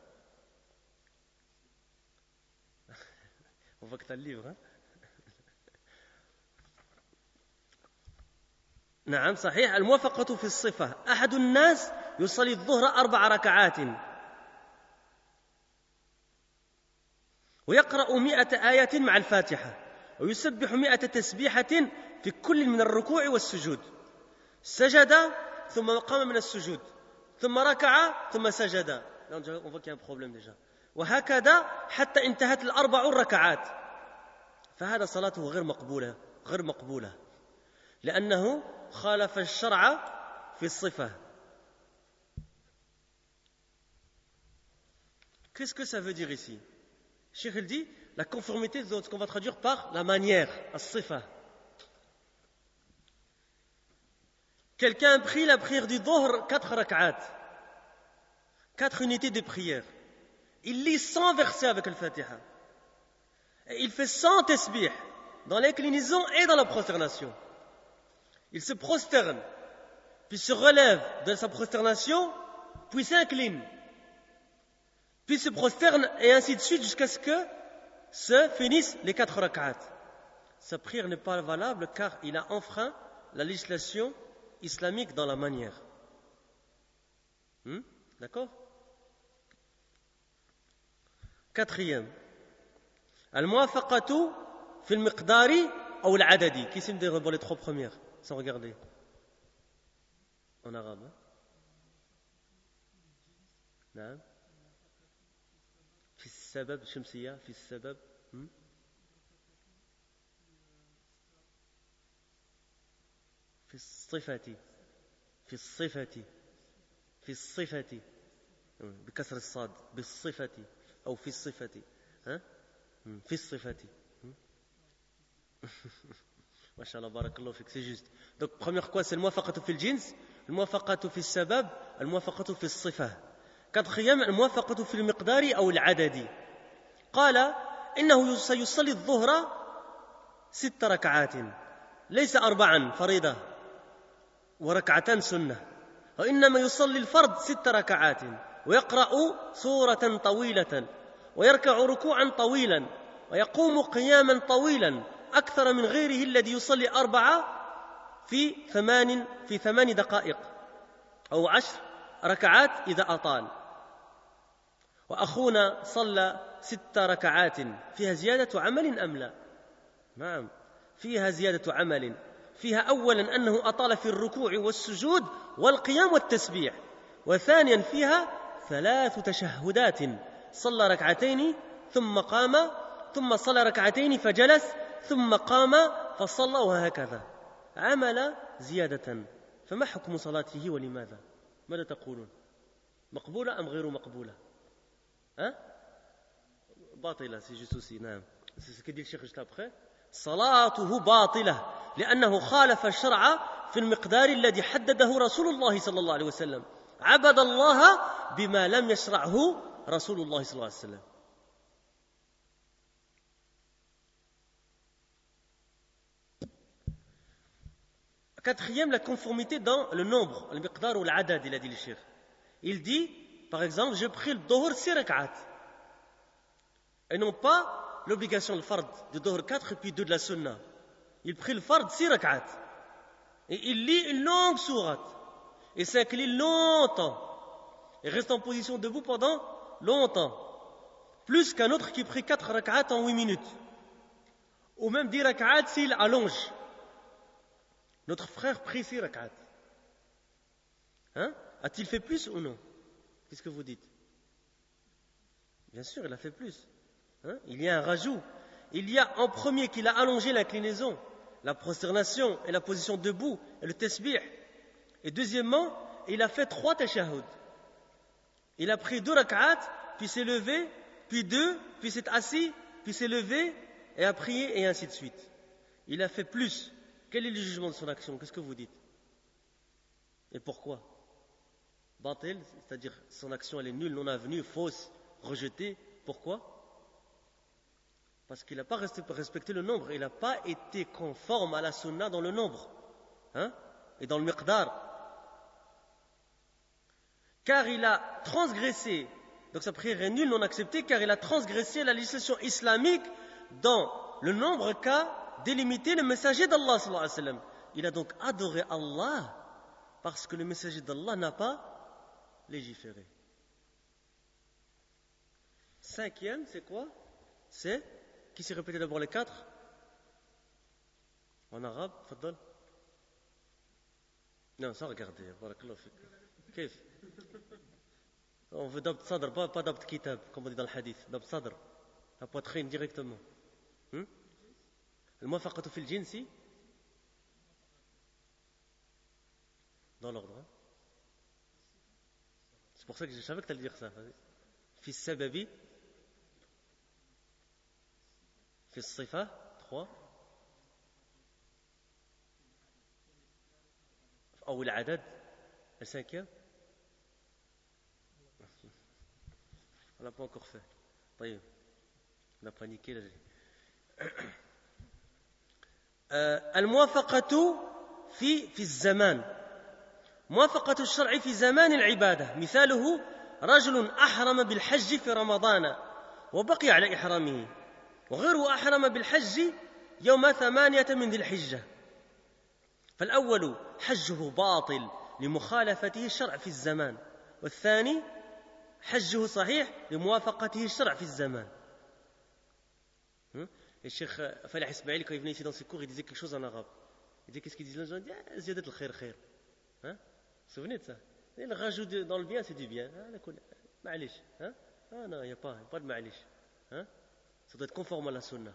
On voit que tu as le livre, hein? نعم صحيح. الموافقة في الصفة. أحد الناس يصلي الظهر أربع ركعات ويقرأ مئة آية مع الفاتحة ويسبح مئة تسبيحة في كل من الركوع والسجود. سجد ثم قام من السجود ثم ركع ثم سجد. On voit qu'il y a un problème déjà. وهكذا حتى انتهت الأربع ركعات. فهذا صلاته غير مقبولة غير مقبولة لأنه خالف الشرع في الصفة. Qu'est-ce que ça veut dire ici? Cheikh il dit la conformité, ce qu'on va traduire par la manière, as-sifa. Quelqu'un prie la prière du Dhuhr, quatre rak'at, quatre unités de prière. Il lit cent versets avec le Fatiha. Et il fait cent tasbih dans l'inclinaison et dans la prosternation. Il se prosterne, puis se relève de sa prosternation, puis s'incline, puis se prosterne et ainsi de suite jusqu'à ce que se finissent les quatre rak'at. Sa prière n'est pas valable car il a enfreint la législation islamique dans la manière. Hmm? D'accord? Quatrième. Al-muwafaqatu fil miqdari ou al-adadi. Qui s'est me les trois premières, sans regarder? En arabe. Hein? نعم. في السبب شمسية في السبب. Hmm? في الصفة في الصفة في الصفة بكسر الصاد بالصفة أو في الصفة ها في الصفة ما شاء الله بارك الله فيك c'est juste. Donc première quoi c'est الموافقة في الجنس, الموافقة في السبب, الموافقة في الصفة. quatrième الموافقة في المقدار أو العدد. قال إنه سيصلي الظهر ست ركعات ليس أربعا فريضة وركعتان سنة, وإنما يصلي الفرد ست ركعات ويقرأ سورة طويلة ويركع ركوعا طويلا ويقوم قياما طويلا أكثر من غيره الذي يصلي أربعة في ثمان في ثمان دقائق أو عشر ركعات إذا أطال. وأخونا صلى ست ركعات فيها زيادة عمل أم لا؟ نعم فيها زيادة عمل. فيها أولا أنه أطال في الركوع والسجود والقيام والتسبيح, وثانيا فيها ثلاث تشهدات, صلى ركعتين ثم قام ثم صلى ركعتين فجلس ثم قام فصلى وهكذا. عمل زيادة. فما حكم صلاته ولماذا؟ ماذا تقولون؟ مقبولة أم غير مقبولة؟ أه؟ باطلة سي جوست aussi. نعم c'est ce que dit le cheikh juste après. صلاته باطلة لأنه خالف الشرع في المقدار الذي حدده رسول الله صلى الله عليه وسلم. عبد الله بما لم يشرعه رسول الله صلى الله عليه وسلم. Quatrième, la conformité dans le nombre, le miqdar ou l'adad, il a dit le cheikh. Il dit, par exemple, je prie le dhuhr six rak'at. Et non pas l'obligation, le fard, de dhuhr quatre et puis deux de la sunna. Il prie le fard six rak'at. Et il lit une longue sourate. Et s'incline longtemps. Et reste en position debout pendant longtemps. Plus qu'un autre qui prie quatre rak'at en huit minutes. Ou même dix rak'at s'il allonge. Notre frère prie six rak'at. Hein? A-t-il fait plus ou non? Qu'est-ce que vous dites? Bien sûr, il a fait plus. Hein? Il y a un rajout. Il y a en premier qu'il a allongé l'inclinaison, la prosternation et la position debout et le tasbih. Et deuxièmement, il a fait trois tashahhud. Il a pris deux rak'at, puis s'est levé, puis deux, puis s'est assis, puis s'est levé et a prié et ainsi de suite. Il a fait plus. Quel est le jugement de son action? Qu'est-ce que vous dites? Et pourquoi? Batil, c'est-à-dire son action elle est nulle, non avenue, fausse, rejetée. Pourquoi? Parce qu'il n'a pas respecté le nombre. Il n'a pas été conforme à la sunna dans le nombre. Hein? Et dans le miqdar. Car il a transgressé, donc sa prière est nulle, non acceptée, car il a transgressé la législation islamique dans le nombre qu'a délimité le messager d'Allah sallallahu alayhi wa sallam. Il a donc adoré Allah parce que le messager d'Allah n'a pas légiféré. Cinquième, c'est quoi? C'est, qui s'est répété d'abord les quatre? En arabe, faddal. Non, sans regarder, barakallahu fik. Kif? On veut dabt sadr, pas, pas dabt kitab, comme on dit dans le hadith. Dabt sadr, la poitrine directement. Hmm? الموافقة في الجنس dans l'ordre. Hein? C'est pour ça que je savais que tu allais dire ça. في السبب في الصفة trois أو العدد. Le cinquième? On n'a pas encore fait. طيب. On a paniqué là. الموافقة في في الزمان. موافقة الشرع في زمان العبادة، مثاله رجل أحرم بالحج في رمضان وبقي على إحرامه، وغيره أحرم بالحج يوم ثمانية من ذي الحجة، فالأول حجه باطل لمخالفته الشرع في الزمان، والثاني حجه صحيح لموافقته الشرع في الزمان. Le Cheikh Falih Ismail, quand il venait ici dans ses cours, il disait quelque chose en arabe. Il disait, qu'est-ce qu'ils disent les gens? Il dit, ah, ziyadat al-khair khair. Hein? Vous vous souvenez de ça? Et le rajout dans le bien, c'est du bien. Ma'alish. Hein? Ah non, il n'y a pas, pas de ma'alish. Hein? Ça doit être conforme à la sunna.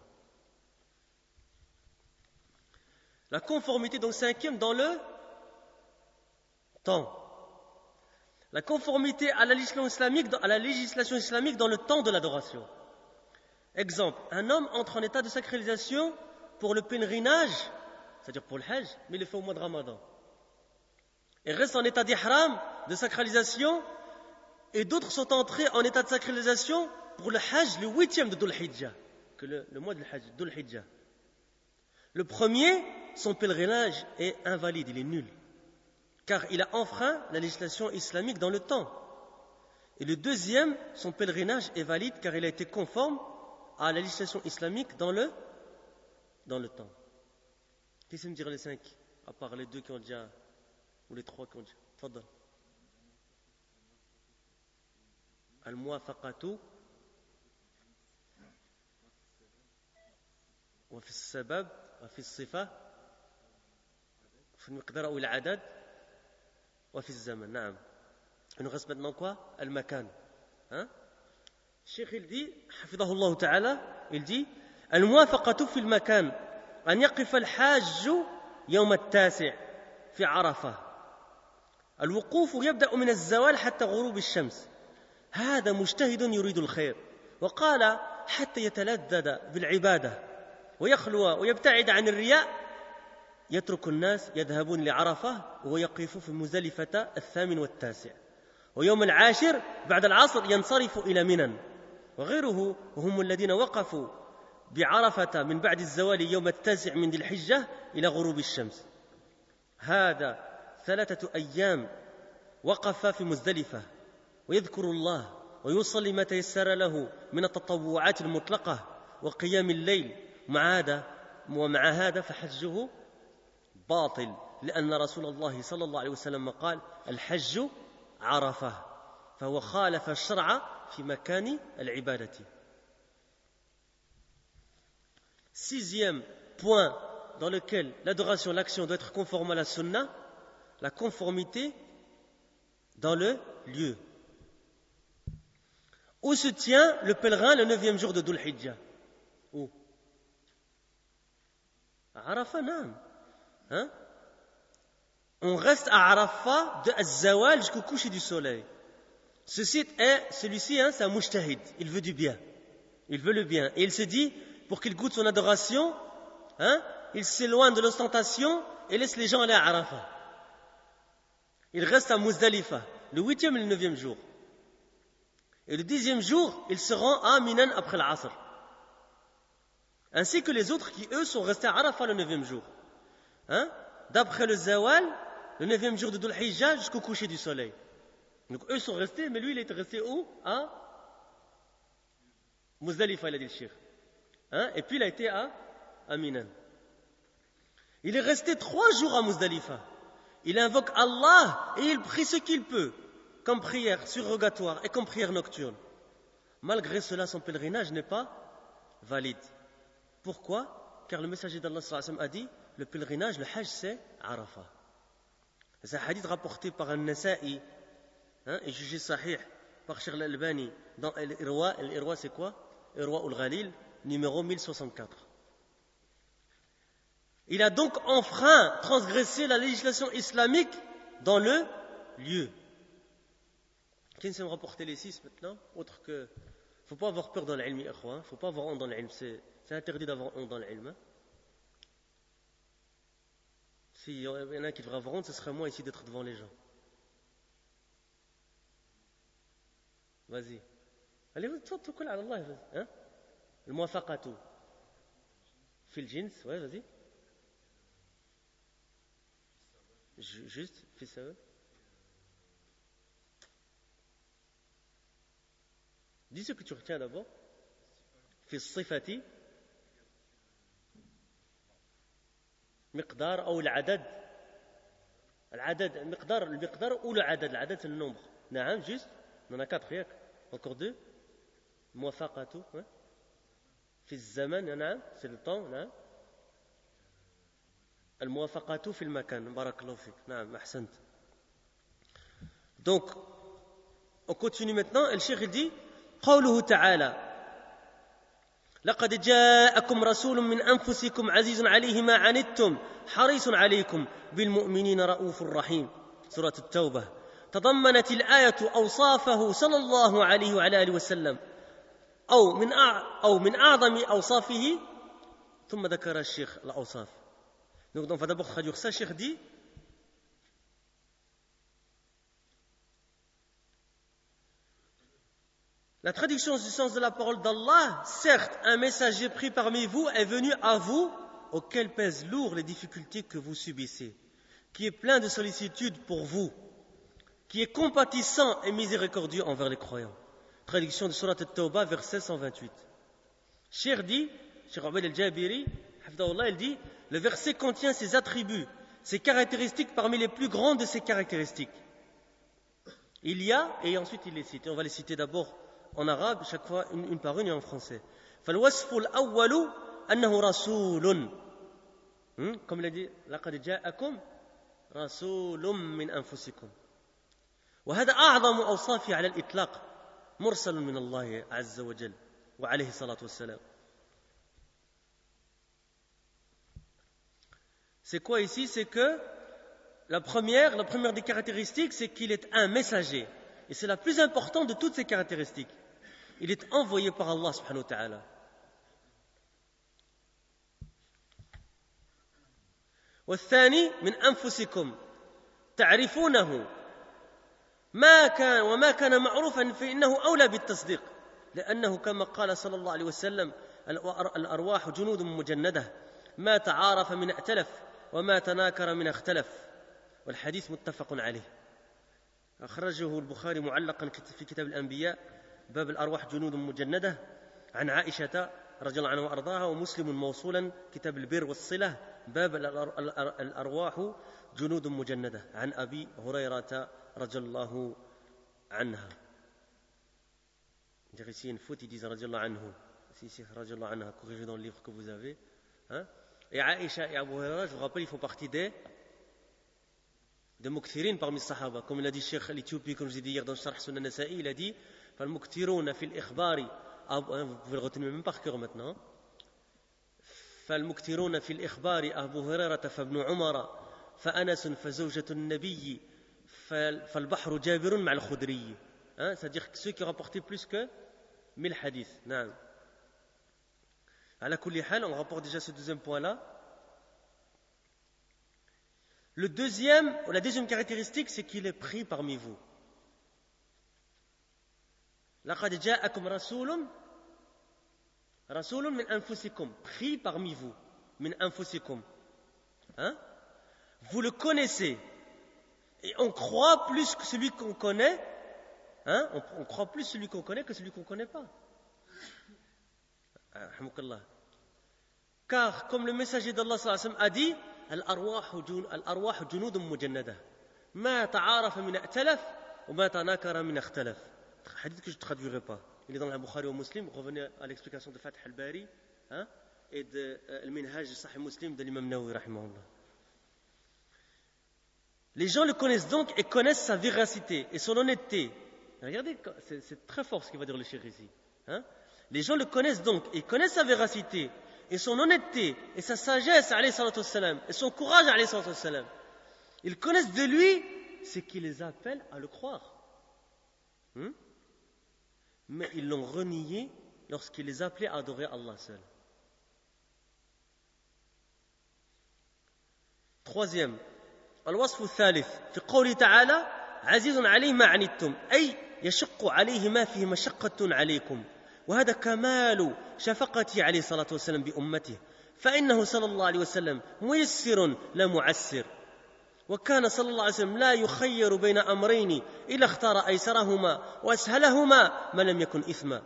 La conformité, donc cinquième, dans le temps. La conformité à la législation islamique, à la législation islamique dans le temps de l'adoration. Exemple, un homme entre en état de sacralisation pour le pèlerinage, c'est-à-dire pour le hajj, mais il le fait au mois de Ramadan. Il reste en état d'ihram, de sacralisation, et d'autres sont entrés en état de sacralisation pour le hajj, le huitième de Dhul Hijjah, que le, le mois de hajj, Dhul Hijjah. Le premier, son pèlerinage est invalide, il est nul, car il a enfreint la législation islamique dans le temps. Et le deuxième, son pèlerinage est valide car il a été conforme à la législation islamique dans le, dans le temps. Qui sait me dire les cinq, à part les deux qui ont déjà, ou les trois qui ont déjà? Tfaddal. Al-muwafaqatu wa fi as-sabab wa fi as-sifa fi al-miqdar ou al-adad wa fi az-zaman. Naam. Il nous reste maintenant quoi? Al-makan. Hein? الشيخ يلدي حفظه الله تعالى يلدي الموافقة في المكان أن يقف الحاج يوم التاسع في عرفة. الوقوف يبدأ من الزوال حتى غروب الشمس. هذا مجتهد يريد الخير، وقال حتى يتلذذ بالعبادة ويخلو ويبتعد عن الرياء يترك الناس يذهبون لعرفة ويقف في مزدلفة الثامن والتاسع، ويوم العاشر بعد العصر ينصرف إلى منى، وغيره وهم الذين وقفوا بعرفة من بعد الزوال يوم التاسع من ذي الحجة إلى غروب الشمس. هذا ثلاثة أيام وقف في مزدلفة ويذكر الله ويصلي ما تيسر له من التطوعات المطلقة وقيام الليل. مع هذا ومع هذا فحجه باطل، لأن رسول الله صلى الله عليه وسلم قال الحج عرفة، فهو خالف الشرع في مكان العبادة. Sixième point dans lequel l'adoration, l'action doit être conforme à la sunna, la conformité dans le lieu. Où se tient le pèlerin le neuvième jour de Dhul Hijjah? Où? À Arafat, non. Hein? On reste à Arafat de Az-Zawal jusqu'au coucher du soleil. Ceci est, celui-ci, hein, c'est un mujtahid. Il veut du bien. Il veut le bien. Et il se dit, pour qu'il goûte son adoration, hein, il s'éloigne de l'ostentation et laisse les gens aller à Arafat. Il reste à Muzdalifa, le huitième et le neuvième jour. Et le dixième jour, il se rend à Minan après l'Asr. Ainsi que les autres qui, eux, sont restés à Arafat le neuvième jour. Hein? D'après le Zawal, le neuvième jour de Dhul Hijjah jusqu'au coucher du soleil. Donc eux sont restés, mais lui, il est resté où? À Muzdalifa, il a dit le Cheikh. Hein? Et puis il a été à, à Minan. Il est resté trois jours à Muzdalifa. Il invoque Allah et il prie ce qu'il peut, comme prière surrogatoire et comme prière nocturne. Malgré cela, son pèlerinage n'est pas valide. Pourquoi? Car le messager d'Allah sallallahu alayhi wa sallam a dit, le pèlerinage, le hajj, c'est Arafat. C'est un hadith rapporté par un Nasa'i, hein, et jugé sahih par Cheikh Al-Albani dans Al-Irwa. Al-Irwa, c'est quoi? Irwa ul-Ghalil, numéro mille soixante-quatre. Il a donc enfreint, transgressé la législation islamique dans le lieu. Qui sait me rapporter les six maintenant? Autre que, il ne faut pas avoir peur dans l'ilm, il ne faut pas avoir honte dans l'ilm. C'est, c'est interdit d'avoir honte dans l'ilm. Hein? S'il y en a qui devraient avoir honte, ce serait moi ici d'être devant les gens. Vas-y. Allez, توكل على الله. Hein? الموافقة في الجنس. Ouais, vas-y. Juste, fais ça. Dis ce que tu retiens d'abord. في الصفة مقدار أو العدد. العدد المقدار المقدار أو العدد العدد c'est le nombre. نعم juste. On en a quatre ياك. Encore deux. موافقة. في الزمن نعم c'est le temps. نعم. الموافقة في المكان. بارك الله فيك. نعم أحسنت. Donc on continue maintenant. Le cheikh dit قوله تعالى لقد جاءكم رسول من أنفسكم عزيز عليه ما عنتم حريص عليكم بالمؤمنين رؤوف رحيم. سورة التوبة. تضمنت الآية أوصافه صلى الله عليه وعلى آله وسلم أو من أو من أعظم أوصافه ثم ذكر الشيخ الأوصاف. Donc on va d'abord traduire ça. Cheikh dit la traduction du sens de la parole d'Allah, certes, un messager pris parmi vous est venu à vous, auquel pèsent lourd les difficultés que vous subissez, qui est plein de sollicitude pour vous, qui est compatissant et miséricordieux envers les croyants. Traduction de Surat At-Tawbah, verset cent vingt-huit. Cheikh dit, Cheikh Abed al-Jabiri, il dit, le verset contient ses attributs, ses caractéristiques parmi les plus grandes de ses caractéristiques. Il y a, et ensuite il les cite, et on va les citer d'abord en arabe, chaque fois une, une par une et en français. فالوصف الأول أنه رسول. Comme il a dit, لقد جاءكم رسول من أنفسكم. وهذا أعظم أوصافه على الإطلاق مرسل من الله عز وجل وعليه الصلاة والسلام. C'est quoi ici? C'est que la première, la première des caractéristiques, c'est qu'il est un messager. Et c'est la plus importante de toutes ces caractéristiques. Il est envoyé par Allah subhanahu wa ta'ala. والثاني من أنفسكم تعرفونه ما كان وما كان معروفا فإنه أولى بالتصديق لأنه كما قال صلى الله عليه وسلم الأرواح جنود مجندة ما تعارف من ائتلف وما تناكر من اختلف والحديث متفق عليه. أخرجه البخاري معلقا في كتاب الأنبياء باب الأرواح جنود مجندة عن عائشة رضي الله عنها وأرضاها ومسلم موصولا كتاب البر والصلة باب الأرواح جنود مجندة عن أبي هريرة رضي الله عنها. Ici une faute, ils disent رضي الله عنه. Si c'est رضي الله عنها, corrigez dans le livre que vous avez. Hein? Et Aïcha et Abu Huraira, je vous rappelle, ils font partie des de mukthirin parmi les sahaba. Comme l'a dit Cheikh l'Éthiopie, comme je l'ai dit hier dans le Sharh Sunan Nasa'i, il a dit فالمكثرون في الإخبار, vous pouvez le retenir même par cœur maintenant. فالمكثرون في الإخبار أبو هريرة فابن عمر فأنس فزوجة النبي فالبحر جابر مع الخدري. Hein, c'est-à-dire que ceux qui ont rapporté plus que mille hadiths. نعم. على كل حال, on rapporte déjà ce deuxième point-là. Le deuxième, ou la deuxième caractéristique, c'est qu'il est pris parmi vous. لقد جاءكم رسول رسول من أنفسكم, pris parmi vous, من أنفسكم. Hein? Vous le connaissez, et on croit plus que celui qu'on connaît. Hein? On, on croit plus celui qu'on connaît que celui qu'on ne connaît pas. Car, comme le messager d'Allah sallallahu alayhi wa sallam a dit, الأرواح جنود مجندة ما تعارف من ائتلف وما تناكر من اختلف. Hadith que je ne traduirai pas. Il est dans le Bukhari ou Muslim. Revenez à l'explication de Fath al-Bari, hein, et de euh, le Minhaj Sahih Muslim de l'imam Nawawi rahimahullah. Les gens le connaissent donc et connaissent sa véracité et son honnêteté. Regardez, c'est, c'est très fort ce qu'il va dire le cheikh ici. Hein? Les gens le connaissent donc et connaissent sa véracité et son honnêteté et sa sagesse alayhi salatu wassalam, et son courage alayhi salatu wassalam. Ils connaissent de lui ce qui les appelle à le croire. Hum? Mais ils l'ont renié lorsqu'il les appelait à adorer Allah seul. Troisième, الوصف الثالث في قوله تعالى عزيز عليه ما عنتم أي يشق عليه ما فيه مشقة عليكم وهذا كمال شفقته عليه الصلاة والسلام بأمته فإنه صلى الله عليه وسلم ميسر لا معسر وكان صلى الله عليه وسلم لا يخير بين أمرين إلا اختار أيسرهما وأسهلهما ما لم يكن إثما.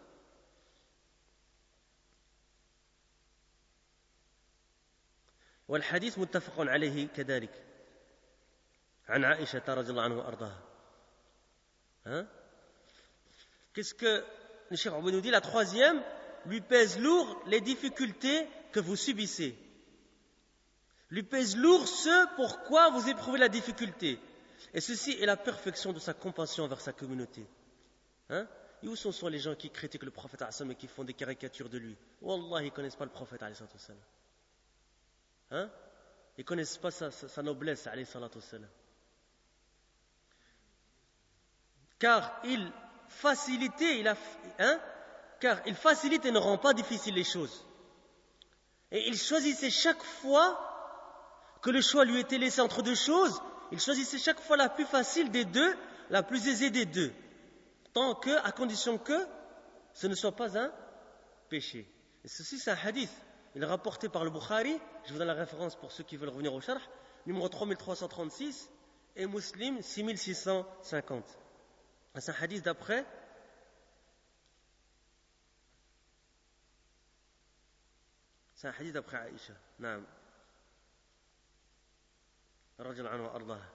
والحديث متفق عليه كذلك عن عائشة رضي الله عنها وأرضاها. Hein? Qu'est-ce que le Cheikh Abou nous dit? La troisième, lui pèse lourd les difficultés que vous subissez. Lui pèse lourd ce pourquoi vous éprouvez la difficulté. Et ceci est la perfection de sa compassion envers sa communauté. Hein? Et où sont, sont les gens qui critiquent le prophète et qui font des caricatures de lui? Wallah, ils ne connaissent pas le prophète. Hein? Ils ne connaissent pas sa, sa, sa noblesse. Car il facilite, il a, hein? Car il facilite et ne rend pas difficile les choses. Et il choisissait chaque fois que le choix lui était laissé entre deux choses, il choisissait chaque fois la plus facile des deux, la plus aisée des deux, tant que, à condition que ce ne soit pas un péché. Et ceci, c'est un hadith. Il est rapporté par le Bukhari, je vous donne la référence pour ceux qui veulent revenir au sharh, numéro trois mille trois cent trente-six, et Muslim six mille six cent cinquante. C'est un hadith d'après c'est un hadith d'après Aïcha. Naam. رجل عنه وأرضاه.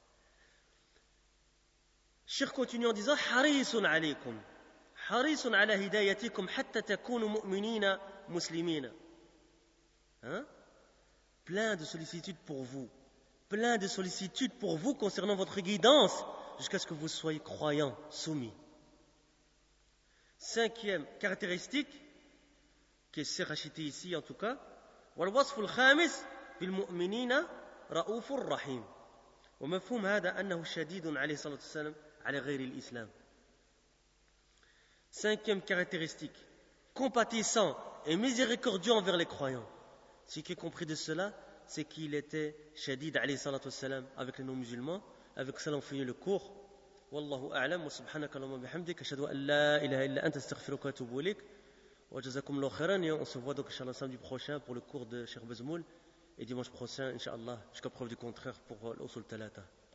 الشيخ continue en disant حريص عليكم حريص على هدايتكم حتى تكونوا مؤمنين مسلمين. Hein? Plein de sollicitude pour vous, plein de sollicitude pour vous concernant votre guidance jusqu'à ce que vous soyez croyants, soumis. Cinquième caractéristique qui est rachetée ici en tout cas, والوصف الخامس بالمؤمنين رؤوف رحيم ومفهوم هذا أنه شديد عليه الصلاة والسلام على غير الإسلام. Cinquième caractéristique, compatissant et miséricordieux envers les croyants. Ce qui est compris de cela, c'est qu'il était shadid alayhi salatu wassalam avec les non-musulmans. Avec cela on finit le cours. Wallahu a'lam wa subhanaka Allahumma bihamdik ashhadu an la ilaha illa anta astaghfiruka wa atubu ilayk wa jazakumullahu khairan. Et on se voit donc inchallah samedi prochain pour le cours de Cheikh Bazmoul et dimanche prochain inchallah jusqu'à preuve du contraire pour l'usul talata.